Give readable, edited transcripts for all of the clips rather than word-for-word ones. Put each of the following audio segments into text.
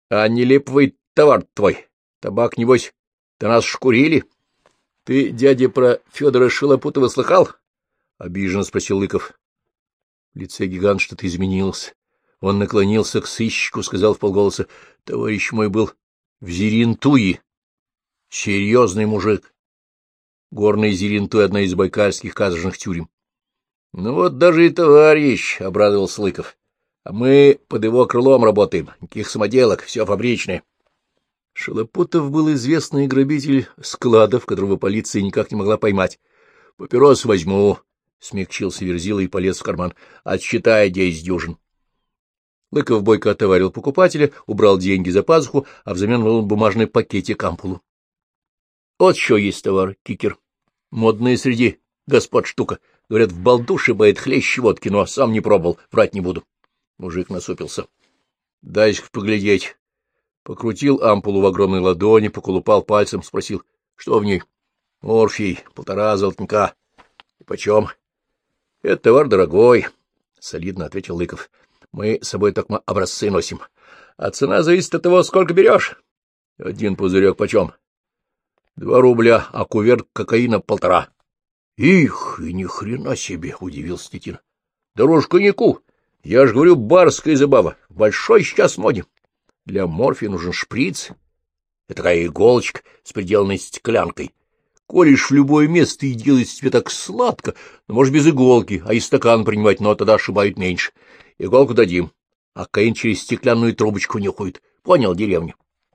— А не липовый товар твой? Табак, небось, до нас шкурили? — Ты, дядя, про Федора Шилопутова слыхал? — обиженно спросил Лыков. В лице гиганта что-то изменилось. Он наклонился к сыщику, сказал вполголоса: — Товарищ мой был в Зерентуе. Серьезный мужик. Горный Зерентуй — одна из байкальских каторжных тюрем. — Ну вот даже и товарищ, — обрадовался Лыков. — А мы под его крылом работаем, никаких самоделок, все фабричное. Шилопутов был известный грабитель складов, которого полиция никак не могла поймать. — Папирос возьму, — смягчился Верзила и полез в карман. — Отсчитай 10 дюжин. Лыков бойко отоварил покупателя, убрал деньги за пазуху, а взамен вынул бумажный пакетик ампулу. — Вот еще есть товар, кикер. Модная среди господ штука. Говорят, в балду шибает хлеще водки, но сам не пробовал, врать не буду. Мужик насупился. — Дай-ка поглядеть. Покрутил ампулу в огромной ладони, поколупал пальцем, спросил, что в ней. — Морфий, 1,5 золотника. — И почем? — Это товар дорогой, — солидно ответил Лыков. — Мы с собой только образцы носим. А цена зависит от того, сколько берешь. — 1 пузырек почем? — 2 рубля, а куверт кокаина 1,5. — Их, и ни хрена себе, — удивился Тетин. — Дороже коньяку. Я ж говорю, барская забава. Большой сейчас моде. Для морфия нужен шприц. Это такая иголочка с приделанной стеклянкой. Колешь в любое место и делает тебе так сладко, но, может, без иголки, а из стакана принимать, но тогда ошибают меньше. Иголку дадим, а каин через стеклянную трубочку нюхает. Понял, деревня?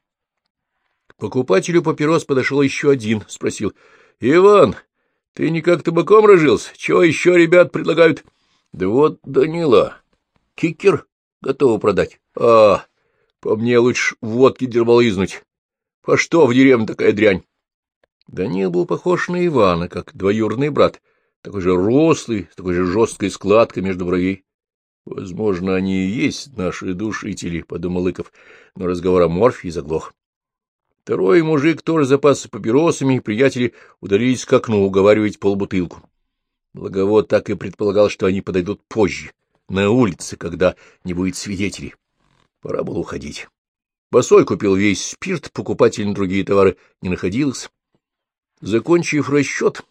К покупателю папирос подошел еще один, спросил. — Иван, ты никак табаком разжился? Чего еще ребят предлагают? — Да вот, Данила, кикер готовы продать. — А, по мне лучше водки дербалызнуть. По что в деревне такая дрянь? Данил был похож на Ивана, как двоюродный брат, такой же рослый, с такой же жесткой складкой между бровей. — Возможно, они и есть наши душители, — подумал Лыков, но разговор о морфии заглох. Второй мужик тоже запасся папиросами, и приятели удалились к окну уговаривать полбутылку. Благовод так и предполагал, что они подойдут позже, на улице, когда не будет свидетелей. Пора было уходить. Босой купил весь спирт, покупателей на другие товары не находилось. Закончив расчет,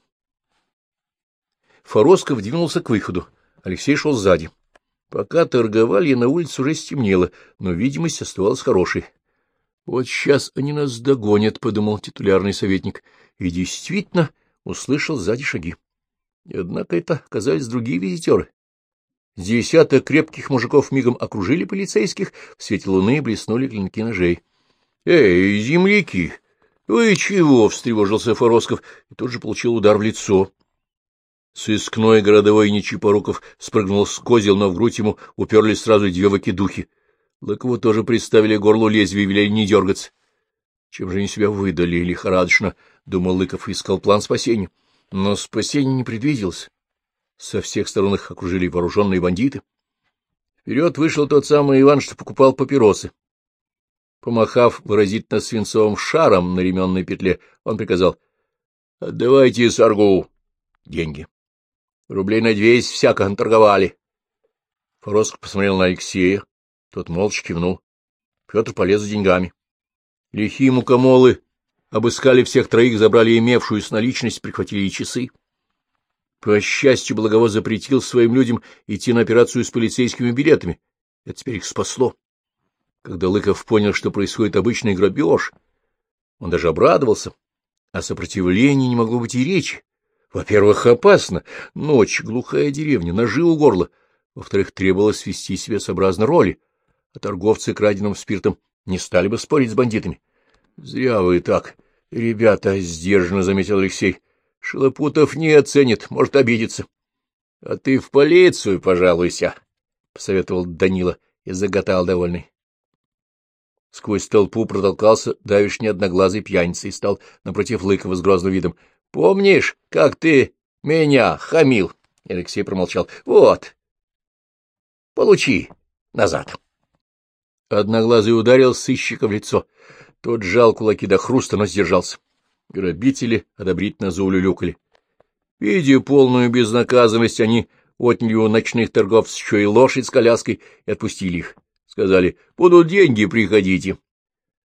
Форосков двинулся к выходу. Алексей шел сзади. Пока торговали, на улице уже стемнело, но видимость оставалась хорошей. — Вот сейчас они нас догонят, — подумал титулярный советник, и действительно услышал сзади шаги. Однако это оказались другие визитеры. Десяток крепких мужиков мигом окружили полицейских, в свете луны блеснули клинки ножей. — Эй, земляки! Вы чего? — встревожился Форосков и тут же получил удар в лицо. Сыскной городовой Нечипоруков спрыгнул с козел, но в грудь ему уперлись сразу 2 выкидухи. Лыкову тоже приставили горлу лезвие и велели не дергаться. Чем же они себя выдали лихорадочно, — думал Лыков, и искал план спасения. Но спасения не предвиделось. Со всех сторон их окружили вооруженные бандиты. Вперед вышел тот самый Иван, что покупал папиросы. Помахав выразительно свинцовым шаром на ременной петле, он приказал: — Отдавайте саргу деньги. Рублей на 200 всяко наторговали. Форосков посмотрел на Алексея, тот молча кивнул. Петр полез за деньгами. Лихие мукомолы обыскали всех троих, забрали имевшуюся наличность, прихватили и часы. По счастью, Благовоз запретил своим людям идти на операцию с полицейскими билетами. Это теперь их спасло. Когда Лыков понял, что происходит обычный грабеж, он даже обрадовался. О сопротивлении не могло быть и речи. Во-первых, опасно. Ночь, глухая деревня, ножи у горла. Во-вторых, требовалось вести себя сообразно роли. А торговцы краденым спиртом не стали бы спорить с бандитами. — Зря вы так, ребята, — сдержанно заметил Алексей. — Шилопутов не оценит, может обидеться. — А ты в полицию пожалуйся, — посоветовал Данила и заготал довольный. Сквозь толпу протолкался давишний одноглазый пьяница и стал напротив Лыкова с грозным видом. — Помнишь, как ты меня хамил? Алексей промолчал. — Вот, получи назад. Одноглазый ударил сыщика в лицо. Тот сжал кулаки до хруста, но сдержался. Грабители одобрительно заулюлюкали. Видя полную безнаказанность, они отняли у ночных торговцев еще и лошадь с коляской и отпустили их. Сказали: — Будут деньги, приходите.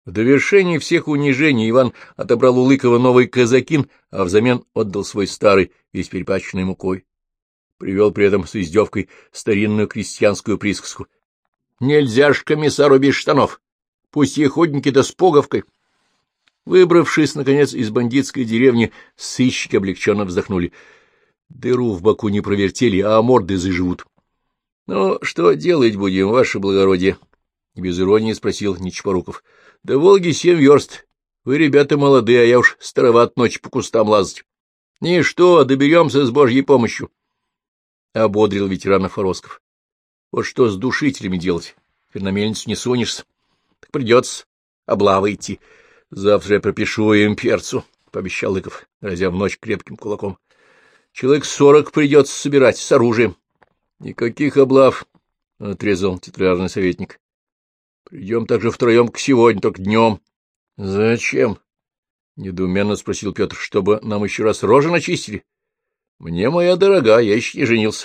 В довершении всех унижений Иван отобрал у Лыкова новый казакин, а взамен отдал свой старый, весь перепачканный мукой. Привел при этом с издевкой старинную крестьянскую присказку: «Нельзя ж комиссару без штанов, пусть и охотники-то с пуговкой». Выбравшись, наконец, из бандитской деревни, сыщики облегченно вздохнули. Дыру в боку не провертели, а морды заживут. — Ну, что делать будем, ваше благородие? — без иронии спросил Нечапоруков. — До Волги 7 верст. Вы, ребята, молодые, а я уж староват ночь по кустам лазать. — Ничто, доберемся с Божьей помощью. — ободрил ветерана Форосков. — Вот что с душителями делать? Теперь на мельницу не сунешься. Так придется облава идти. Завтра я пропишу им перцу, — пообещал Лыков, разя в ночь крепким кулаком. — Человек 40 придется собирать с оружием. — Никаких облав, — отрезал титулярный советник. — Придем также втроем к сегодня, только днем. — Зачем? — недоуменно спросил Петр. — Чтобы нам еще раз рожи начистили? — Мне, моя дорогая, я еще не женился.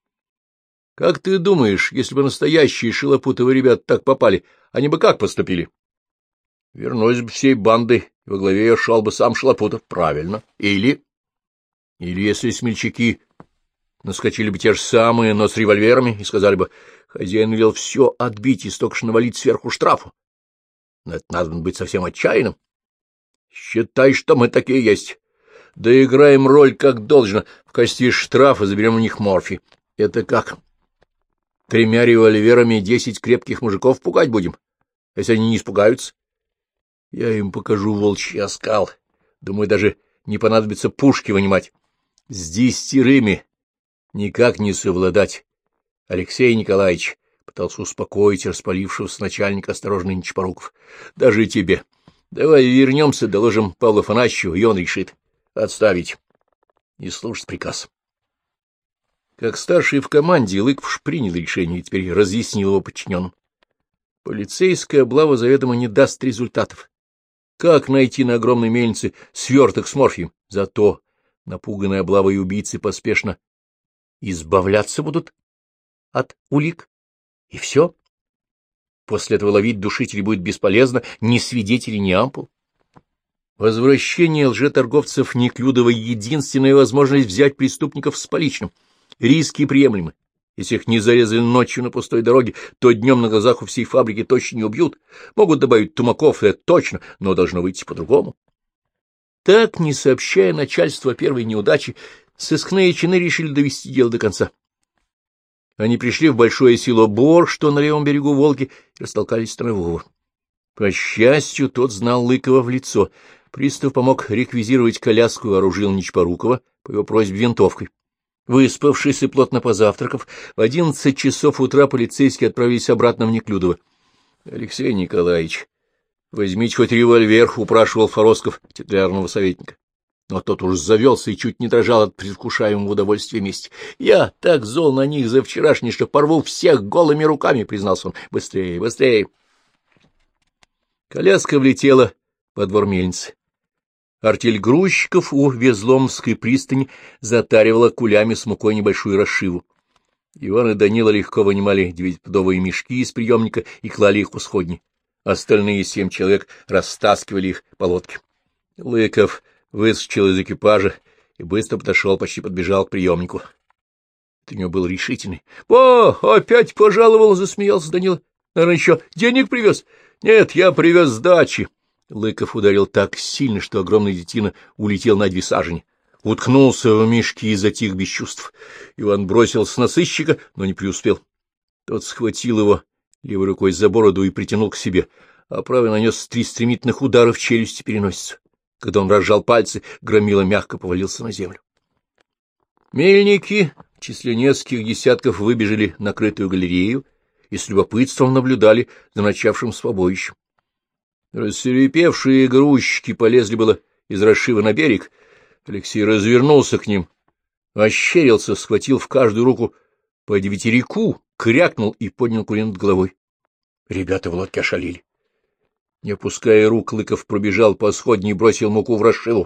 — Как ты думаешь, если бы настоящие шилопутовые ребята так попали, они бы как поступили? — Вернулись бы всей бандой, и во главе ее шел бы сам Шалопутов. — Правильно. Или если смельчаки наскочили бы те же самые, но с револьверами, и сказали бы: хозяин велел все отбить и столько ж навалить сверху штрафу. Но это надо быть совсем отчаянным. Считай, что мы такие есть. Доиграем роль как должно, в качестве штрафа заберем у них морфий. Это как? 3 револьверами 10 крепких мужиков пугать будем, если они не испугаются? Я им покажу волчий оскал. Думаю, даже не понадобится пушки вынимать. С 10 никак не совладать. Алексей Николаевич пытался успокоить распалившегося начальника осторожный Нечапоруков. Даже тебе. Давай вернемся, доложим Павлу Афанасьевичу, и он решит. Отставить. И слушать приказ. Как старший в команде, Лыков принял решение и теперь разъяснил его подчиненным. Полицейская облава заведомо не даст результатов. Как найти на огромной мельнице сверток с морфием? Зато напуганные облавой убийцы поспешно избавляться будут от улик. И все. После этого ловить душителей будет бесполезно, ни свидетелей, ни ампул. Возвращение лжеторговцев Неклюдова — единственная возможность взять преступников с поличным. Риски приемлемы. Если их не зарезали ночью на пустой дороге, то днем на глазах у всей фабрики точно не убьют. Могут добавить тумаков, это точно, но должно выйти по-другому. Так, не сообщая начальству о первой неудаче, сыскные чины решили довести дело до конца. Они пришли в большое село Бор, что на левом берегу Волги, и растолкали Станового. По счастью, тот знал Лыкова в лицо. Пристав помог реквизировать коляску и вооружил Нечапорукова по его просьбе винтовкой. Выспавшись и плотно позавтракав, в 11 часов утра полицейские отправились обратно в Неклюдово. — Алексей Николаевич, возьмите хоть револьвер, — упрашивал Форосков титулярного советника. Но тот уж завелся и чуть не дрожал от предвкушаемого удовольствия мести. — Я так зол на них за вчерашний, что порву всех голыми руками, — признался он. — Быстрее, быстрее! Коляска влетела во двор мельницы. Артель грузчиков у Везломской пристани затаривала кулями с мукой небольшую расшиву. Иван и Данила легко вынимали 9-пудовые мешки из приемника и клали их у сходни. Остальные 7 человек растаскивали их по лодке. Лыков выскочил из экипажа и быстро подошел, почти подбежал к приемнику. Это у него был решительный. — О, опять пожаловал! — засмеялся Данила. — Наверное, еще денег привез? — Нет, я привез сдачи. Лыков ударил так сильно, что огромный детина улетел на 2 сажени. Уткнулся в мешки и затих без чувств. Иван бросился на сыщика, но не преуспел. Тот схватил его левой рукой за бороду и притянул к себе, а правой нанес 3 стремительных удара в челюсть и переносицу. Когда он разжал пальцы, громила мягко повалился на землю. Мельники в числе нескольких десятков выбежали на крытую галерею и с любопытством наблюдали за начавшим побоищем. Рассвирепевшие грузчики полезли было из расшива на берег. Алексей развернулся к ним, ощерился, схватил в каждую руку по 9, крякнул и поднял курень над головой. Ребята в лодке ошалили. Не опуская рук, Лыков пробежал по сходне и бросил муку в расшиву.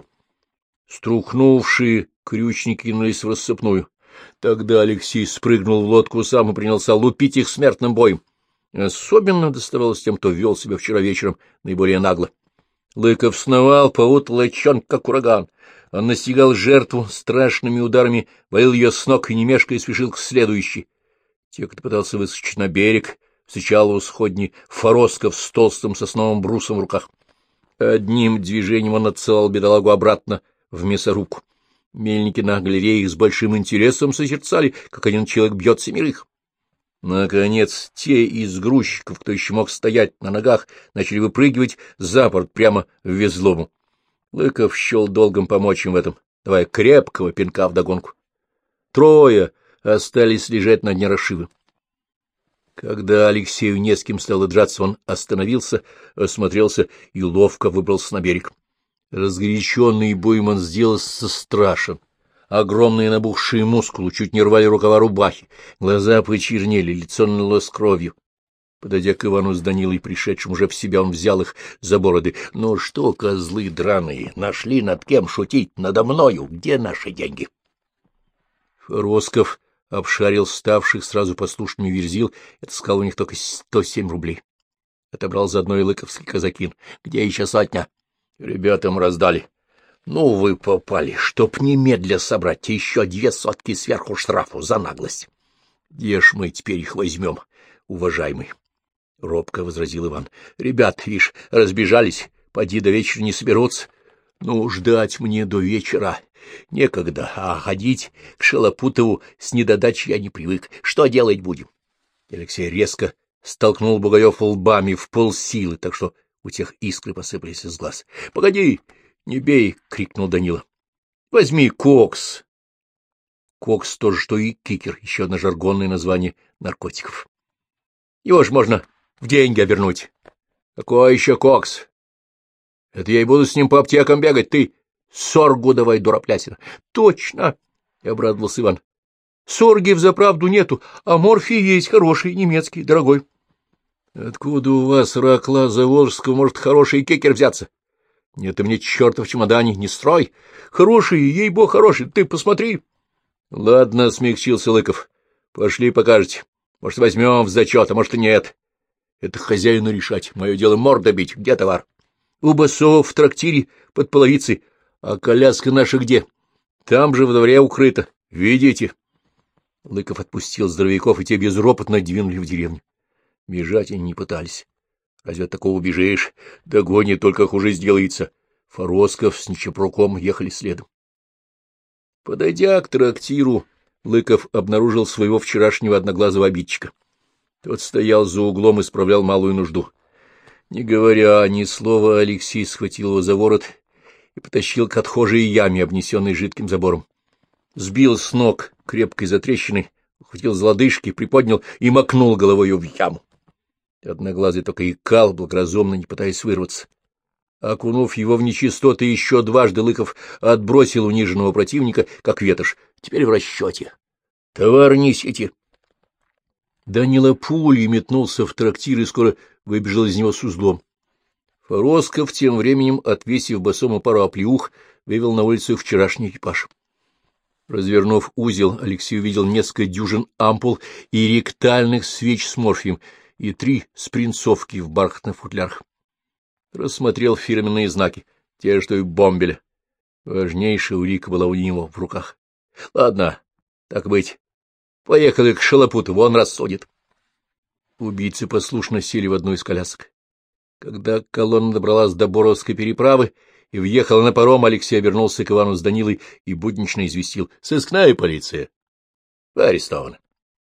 Струхнувшие крючники кинулись в рассыпную. Тогда Алексей спрыгнул в лодку сам и принялся лупить их смертным боем. Особенно доставалось тем, кто вел себя вчера вечером наиболее нагло. Лыков сновал по утлачонке, как ураган. Он настигал жертву страшными ударами, валил ее с ног и, не мешкая, спешил к следующей. Те, кто пытался выскочить на берег, встречал у сходни Форосков с толстым сосновым брусом в руках. Одним движением он отсылал бедолагу обратно в мясорубку. Мельники на галерее их с большим интересом созерцали, как один человек бьет семерых. Наконец, те из грузчиков, кто еще мог стоять на ногах, начали выпрыгивать за борт прямо в везлому. Лыков счел долгом помочь им в этом, давая крепкого пинка вдогонку. Трое остались лежать на дне расшивы. Когда Алексею не с кем стало драться, он остановился, осмотрелся и ловко выбрался на берег. Разгоряченный Буйман сделался страшен. Огромные набухшие мускулы чуть не рвали рукава рубахи, глаза почернели, лицо налилось кровью. Подойдя к Ивану с Данилой, пришедшим уже в себя, он взял их за бороды. — Ну что, козлы драные, нашли над кем шутить? Надо мною. Где наши деньги? Форосков обшарил ставших сразу послушными верзил и отыскал у них только 107 рублей. Отобрал заодно и лыковский казакин. — Где еще сотня? — Ребятам раздали. — Ну вы попали, чтоб немедля собрать еще 2 сотки сверху штрафу за наглость. — Где ж мы теперь их возьмем, уважаемый? — робко возразил Иван. — Ребят, вишь, разбежались, поди до вечера не соберутся. Ну, ждать мне до вечера некогда, а ходить к Шалопутову с недодачей я не привык. Что делать будем? Алексей резко столкнул Бугаев лбами в полсилы, так что у тех искры посыпались из глаз. — Погоди, не бей! — крикнул Данила. — Возьми кокс. Кокс тоже, что и кикер, еще одно жаргонное название наркотиков. Его же можно в деньги обернуть. — Какой еще кокс? — Это я и буду с ним по аптекам бегать. Ты соргу давай, дураплятина. — Точно! — обрадовался Иван. — Сорги взаправду нету, а морфий есть хороший, немецкий, дорогой. — Откуда у вас, ракла Заволжского, может хороший кикер взяться? — Нет, ты мне черта в чемодане не строй. Хороший, ей-бог, хороший, ты посмотри. — Ладно, — смягчился Лыков. — Пошли покажете. Может, возьмем в зачет, а может, и нет. Это хозяину решать. Мое дело морда бить. Где товар? У басов в трактире под половицей. А коляска наша где? Там же во дворе укрыта. Видите? Лыков отпустил здоровяков, и те безропотно двинули в деревню. Бежать они не пытались. Разве от такого убежишь? Догонит, только хуже сделается. Форосков с Нечепруком ехали следом. Подойдя к трактиру, Лыков обнаружил своего вчерашнего одноглазого обидчика. Тот стоял за углом и справлял малую нужду. Не говоря ни слова, Алексей схватил его за ворот и потащил к отхожей яме, обнесенной жидким забором. Сбил с ног крепкой затрещиной, ухватил за лодыжки, приподнял и макнул головою в яму. Одноглазый только икал, благоразумно не пытаясь вырваться. Окунув его в нечистоты еще дважды, Лыков отбросил униженного противника, как ветошь. Теперь в расчете. Товар несите. Данила пулей метнулся в трактир и скоро выбежал из него с узлом. Форосков, тем временем, отвесив босому пару оплеух, вывел на улицу вчерашний экипаж. Развернув узел, Алексей увидел несколько дюжин ампул и ректальных свеч с морфием и 3 спринцовки в бархатных футлярах. Рассмотрел фирменные знаки, те, что и бомбеля. Важнейшая улика была у него в руках. — Ладно, так быть. Поехали к Шалопутову, он рассудит. Убийцы послушно сели в одну из колясок. Когда колонна добралась до Боровской переправы и въехала на паром, Алексей обернулся к Ивану с Данилой и буднично известил: — Сыскная полиция. — Вы арестованы.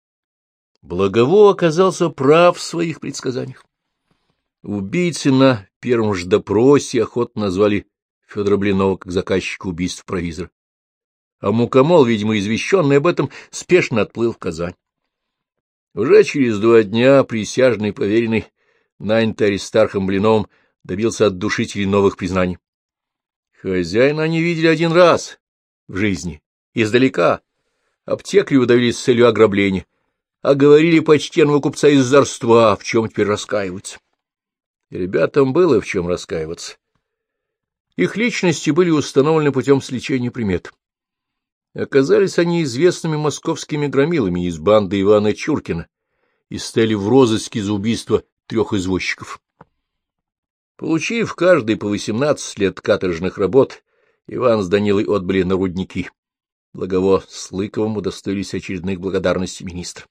Благово оказался прав в своих предсказаниях. Убийцы на первом же допросе охотно назвали Федора Блинова как заказчика убийств провизора. А Мукомол, видимо, извещенный об этом, спешно отплыл в Казань. Уже через 2 дня присяжный поверенный, нанятый Аристархом Блиновым, добился от душителей новых признаний. Хозяина они видели 1 раз в жизни, издалека. Аптекарю удавили с целью ограбления, а говорили почтенного купца из зарства, в чем теперь раскаиваются. И ребятам было в чем раскаиваться. Их личности были установлены путем сличения примет. Оказались они известными московскими громилами из банды Ивана Чуркина, и стояли в розыске за убийство 3 извозчиков. Получив каждый по 18 лет каторжных работ, Иван с Данилой отбыли на рудники. Благово с Лыковым удостоились очередных благодарностей министра.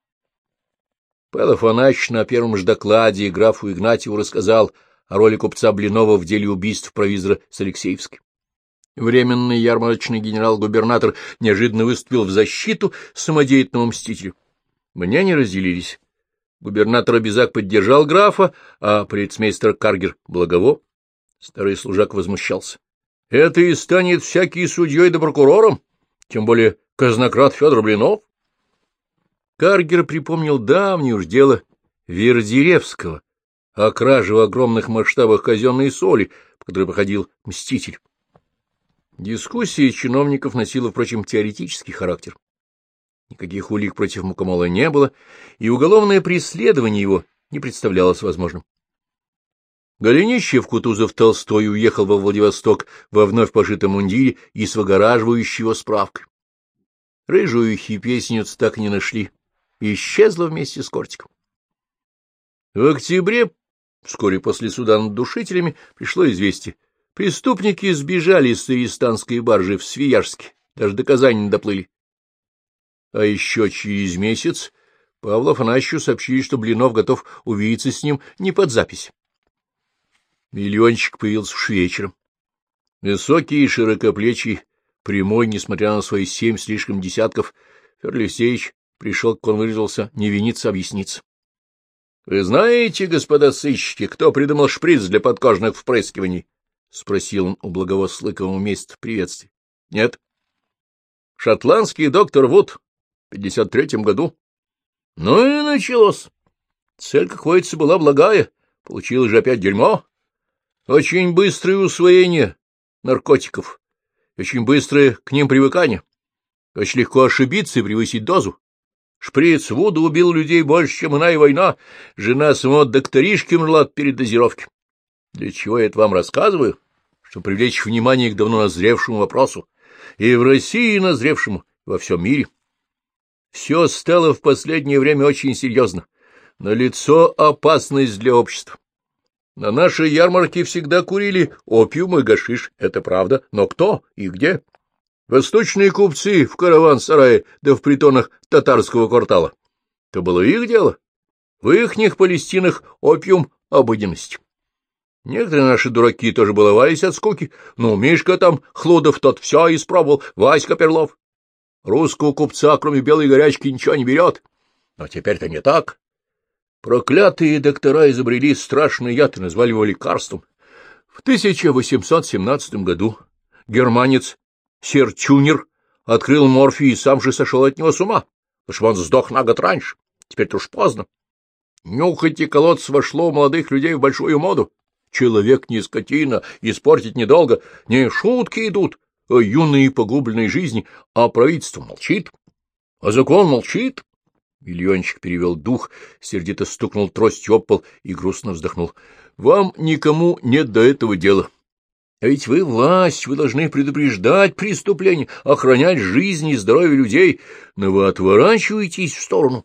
Павел Афанасьевич на первом же докладе графу Игнатьеву рассказал о роли купца Блинова в деле убийств провизора с Алексеевской. Временный ярмарочный генерал-губернатор неожиданно выступил в защиту самодеятельного мстителя. Мнения разделились. Губернатор Обязак поддержал графа, а полицмейстер Каргер — Благово. Старый служак возмущался. — Это и станет всякий судьей да прокурором, тем более казнократ Федор Блинов. Каргер припомнил давнее уж дело Вердеревского о краже в огромных масштабах казенной соли, по которой проходил мститель. Дискуссия чиновников носила, впрочем, теоретический характер. Никаких улик против Мукомола не было, и уголовное преследование его не представлялось возможным. Голенищев, Кутузов, Толстой уехал во Владивосток во вновь пошитом мундире и с выгораживающей его справкой. Рыжую хипесницу так и не нашли, и исчезла вместе с Кортиком. В октябре, вскоре после суда над душителями, пришло известие. Преступники сбежали с арестантской баржи в Свияжске, даже до Казани не доплыли. А еще через месяц Павлу Афанасьевичу сообщили, что Блинов готов увидеться с ним не под запись. Миллиончик появился уж вечером. Высокий и широкоплечий, прямой, несмотря на свои 7 слишком десятков, Федор Алексеевич пришел, как он выразился, не виниться, а объясниться. — Вы знаете, господа сыщики, кто придумал шприц для подкожных впрыскиваний? — спросил он у Благово с Лыковым вместе в приветствии. — Нет. — Шотландский доктор Вуд в 53-м году. Ну и началось. Цель, как водится, была благая. Получилось же опять дерьмо. Очень быстрое усвоение наркотиков, очень быстрое к ним привыкание. Очень легко ошибиться и превысить дозу. Шприц Вуда убил людей больше, чем иная война. Жена самого докторишки умерла от передозировки. Для чего я это вам рассказываю? Чтобы привлечь внимание к давно назревшему вопросу. И в России назревшему, и во всем мире. Все стало в последнее время очень серьезно. Налицо опасность для общества. На нашей ярмарке всегда курили опиум и гашиш, это правда, но кто и где? Восточные купцы в караван-сарае да в притонах татарского квартала. Это было их дело. В ихних Палестинах опиум — обыденность. Некоторые наши дураки тоже баловались от скуки. Ну, Мишка там, Хлудов, тот все испробовал, Васька Перлов. Русского купца, кроме белой горячки, ничего не берет. Но теперь-то не так. Проклятые доктора изобрели страшный яд и назвали его лекарством. В 1817 году германец сэр Тюнер открыл морфий и сам же сошел от него с ума, потому что он сдох на год раньше. Теперь-то уж поздно. Нюхать и колоться вошло у молодых людей в большую моду. Человек не скотина, испортить недолго. Не шутки идут о юной и погубленной жизни, а правительство молчит, а закон молчит. Миллиончик перевел дух, сердито стукнул тростью об пол и грустно вздохнул. — Вам никому нет до этого дела. А ведь вы власть, вы должны предупреждать преступления, охранять жизнь и здоровье людей, но вы отворачиваетесь в сторону.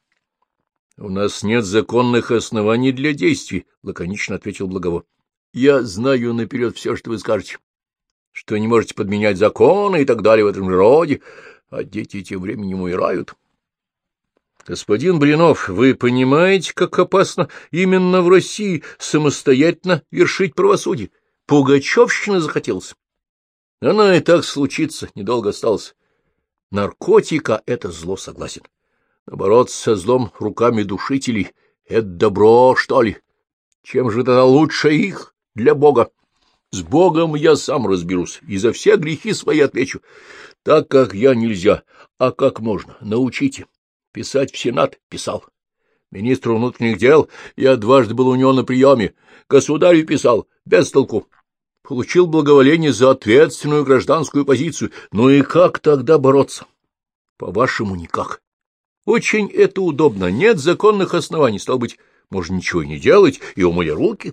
— У нас нет законных оснований для действий, — лаконично ответил Благово. — Я знаю наперед все, что вы скажете, что не можете подменять законы и так далее в этом же роде, а дети тем временем умирают. Господин Блинов, вы понимаете, как опасно именно в России самостоятельно вершить правосудие? Пугачевщина захотелось. Она и так случится, недолго осталось. Наркотика — это зло, согласен. Но бороться со злом руками душителей — это добро, что ли? Чем же тогда лучше их для Бога? С Богом я сам разберусь и за все грехи свои отвечу. Так как я нельзя, а как можно, научите. Писать в Сенат писал. Министру внутренних дел я дважды был у него на приеме. Государю писал, без толку. Получил благоволение за ответственную гражданскую позицию. Ну и как тогда бороться? По-вашему, никак. Очень это удобно. Нет законных оснований. Стало быть, можно ничего и не делать, и умыли руки.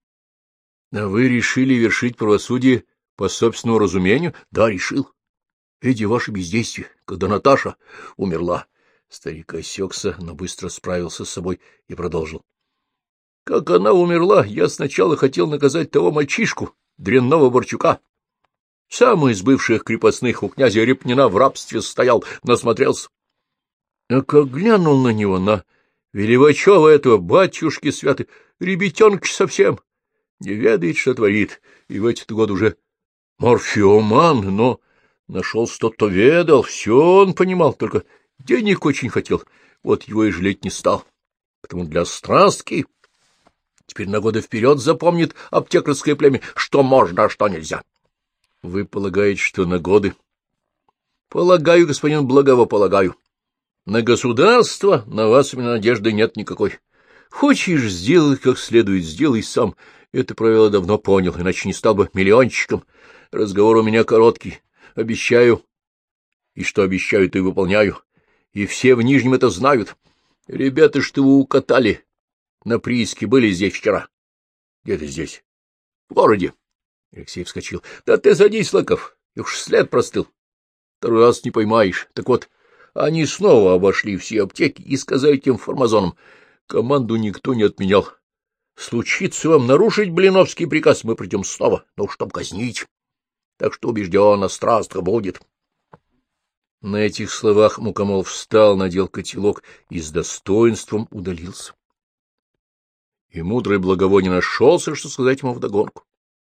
А вы решили вершить правосудие по собственному разумению? Да, решил. Видя ваше бездействие, когда Наташа умерла. Старик осекся, но быстро справился с собой и продолжил. — Как она умерла, я сначала хотел наказать того мальчишку, дрянного Борчука. Сам из бывших крепостных у князя Репнина в рабстве стоял, насмотрелся. А как глянул на него, на Веливачева этого, батюшки святы, ребятенка совсем, не ведает, что творит, и в эти годы уже морфеоман, но нашелся тот, кто ведал, все он понимал, только денег очень хотел, вот его и жалеть не стал, потому для страстки теперь на годы вперед запомнит аптекарское племя, что можно, а что нельзя. Вы полагаете, что на годы? Полагаю, господин Благово, полагаю. На государство на вас у меня надежды нет никакой. Хочешь сделать как следует, сделай сам. Это правило давно понял, иначе не стал бы миллиончиком. Разговор у меня короткий. Обещаю. И что обещаю, то и выполняю. И все в Нижнем это знают. Ребята, что вы укатали на прииске, были здесь вчера. Где ты здесь? В городе. Алексей вскочил. — Да ты садись, Лыков, и уж след простыл. Второй раз не поймаешь. Так вот, они снова обошли все аптеки и сказали тем фармазонам: команду никто не отменял. Случится вам нарушить Блиновский приказ, мы придем снова, но уж там казнить. Так что убежденно, страстно будет. На этих словах Мукомол встал, надел котелок и с достоинством удалился. И мудрый Благово не нашелся, что сказать ему вдогонку.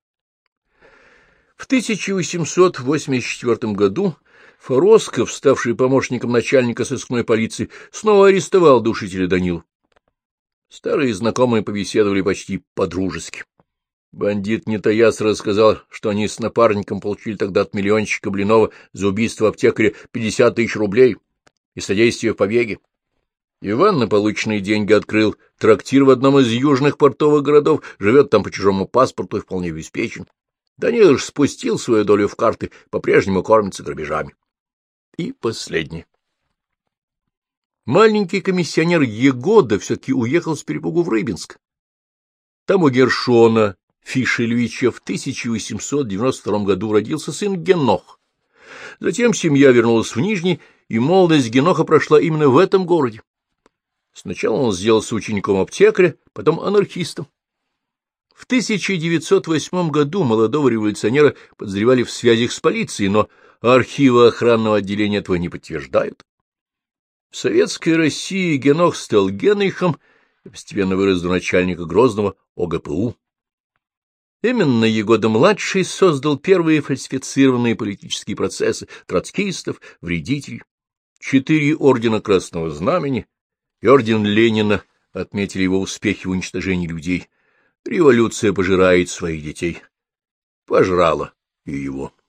В 1884 году Форосков, ставший помощником начальника сыскной полиции, снова арестовал душителя Данилу. Старые знакомые побеседовали почти по-дружески. Бандит, не таясь, рассказал, что они с напарником получили тогда от миллионщика Блинова за убийство аптекаря 50 000 рублей и содействие в побеге. Иван на полученные деньги открыл трактир в одном из южных портовых городов, живет там по чужому паспорту и вполне обеспечен. Данила ж спустил свою долю в карты, по-прежнему кормится грабежами. И последнее. Маленький комиссионер Егода все-таки уехал с перепугу в Рыбинск. Там у Гершона Фишелевича в 1892 году родился сын Генох. Затем семья вернулась в Нижний, и молодость Геноха прошла именно в этом городе. Сначала он сделался учеником аптекаря, потом анархистом. В 1908 году молодого революционера подозревали в связях с полицией, но архивы охранного отделения этого не подтверждают. В советской России Генох стал Генрихом и постепенно вырос до начальника Грозного ОГПУ. Именно Егода-младший создал первые фальсифицированные политические процессы троцкистов, вредителей. 4 ордена Красного Знамени и орден Ленина отметили его успехи в уничтожении людей. Революция пожирает своих детей. Пожрала и его.